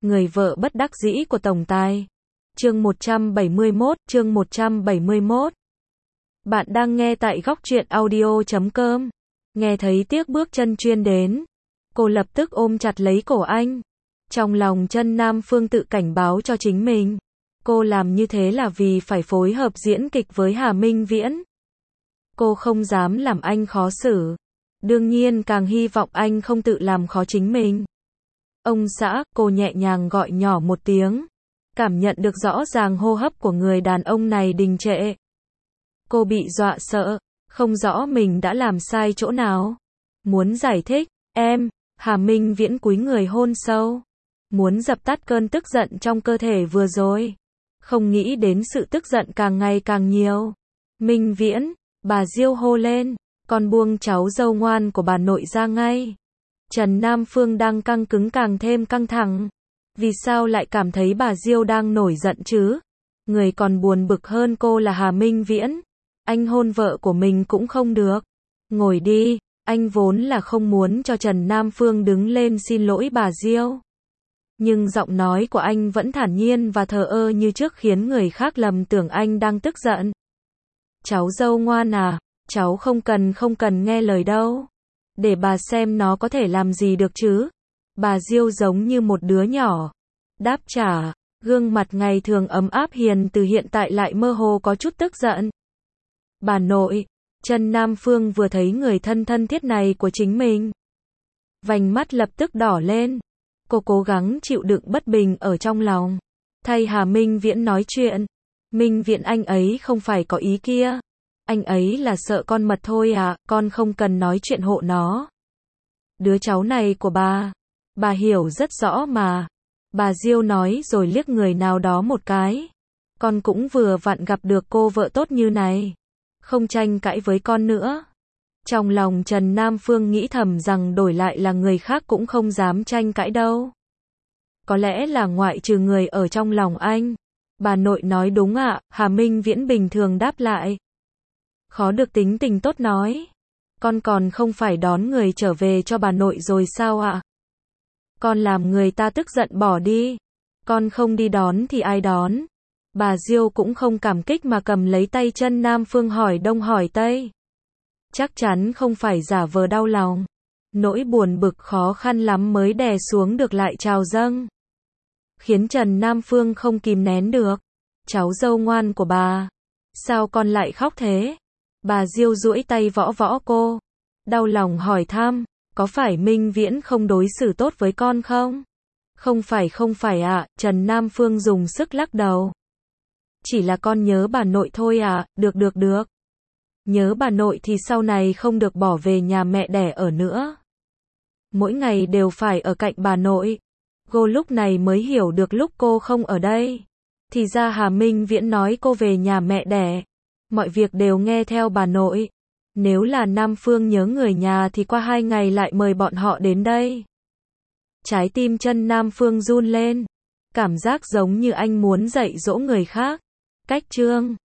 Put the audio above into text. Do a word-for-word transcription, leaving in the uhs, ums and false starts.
Người vợ bất đắc dĩ của tổng tài. Chương một trăm bảy mươi mốt, chương một trăm bảy mươi mốt. Bạn đang nghe tại góc truyện audio chấm com. Nghe thấy tiếc bước chân Chuyên đến, cô lập tức ôm chặt lấy cổ anh. Trong lòng Chân Nam Phương tự cảnh báo cho chính mình, cô làm như thế là vì phải phối hợp diễn kịch với Hà Minh Viễn. Cô không dám làm anh khó xử, đương nhiên càng hy vọng anh không tự làm khó chính mình. Ông xã, cô nhẹ nhàng gọi nhỏ một tiếng, cảm nhận được rõ ràng hô hấp của người đàn ông này đình trệ. Cô bị dọa sợ, không rõ mình đã làm sai chỗ nào. Muốn giải thích, em, Hà Minh Viễn cúi người hôn sâu. Muốn dập tắt cơn tức giận trong cơ thể vừa rồi. Không nghĩ đến sự tức giận càng ngày càng nhiều. Minh Viễn, bà Diêu hô lên, con buông cháu dâu ngoan của bà nội ra ngay. Trần Nam Phương đang căng cứng càng thêm căng thẳng. Vì sao lại cảm thấy bà Diêu đang nổi giận chứ? Người còn buồn bực hơn cô là Hà Minh Viễn. Anh hôn vợ của mình cũng không được. Ngồi đi, anh vốn là không muốn cho Trần Nam Phương đứng lên xin lỗi bà Diêu. Nhưng giọng nói của anh vẫn thản nhiên và thờ ơ như trước khiến người khác lầm tưởng anh đang tức giận. Cháu dâu ngoan à, cháu không cần không cần nghe lời đâu. Để bà xem nó có thể làm gì được chứ. Bà Diêu giống như một đứa nhỏ. Đáp trả, gương mặt ngày thường ấm áp hiền từ hiện tại lại mơ hồ có chút tức giận. Bà nội, Trần Nam Phương vừa thấy người thân thân thiết này của chính mình, vành mắt lập tức đỏ lên. Cô cố gắng chịu đựng bất bình ở trong lòng, thay Hà Minh Viễn nói chuyện. Minh Viễn, anh ấy không phải có ý kia. Anh ấy là sợ con mật thôi à, con không cần nói chuyện hộ nó. Đứa cháu này của bà, bà hiểu rất rõ mà. Bà Diêu nói rồi liếc người nào đó một cái. Con cũng vừa vặn gặp được cô vợ tốt như này. Không tranh cãi với con nữa. Trong lòng Trần Nam Phương nghĩ thầm rằng đổi lại là người khác cũng không dám tranh cãi đâu. Có lẽ là ngoại trừ người ở trong lòng anh. Bà nội nói đúng ạ, Hà Minh Viễn bình thường đáp lại. Khó được tính tình tốt nói. Con còn không phải đón người trở về cho bà nội rồi sao ạ? Con làm người ta tức giận bỏ đi. Con không đi đón thì ai đón? Bà Diêu cũng không cảm kích mà cầm lấy tay Trần Nam Phương hỏi đông hỏi tây. Chắc chắn không phải giả vờ đau lòng. Nỗi buồn bực khó khăn lắm mới đè xuống được lại trào dâng. Khiến Trần Nam Phương không kìm nén được. Cháu dâu ngoan của bà, sao con lại khóc thế? Bà Diêu duỗi tay võ võ cô. Đau lòng hỏi thăm, có phải Minh Viễn không đối xử tốt với con không? Không phải không phải ạ, à, Trần Nam Phương dùng sức lắc đầu. Chỉ là con nhớ bà nội thôi ạ, à, được được được. Nhớ bà nội thì sau này không được bỏ về nhà mẹ đẻ ở nữa. Mỗi ngày đều phải ở cạnh bà nội. Cô lúc này mới hiểu được lúc cô không ở đây. Thì ra Hà Minh Viễn nói cô về nhà mẹ đẻ. Mọi việc đều nghe theo bà nội. Nếu là Nam Phương nhớ người nhà thì qua hai ngày lại mời bọn họ đến đây. Trái tim Chân Nam Phương run lên. Cảm giác giống như anh muốn dạy dỗ người khác. Cách chương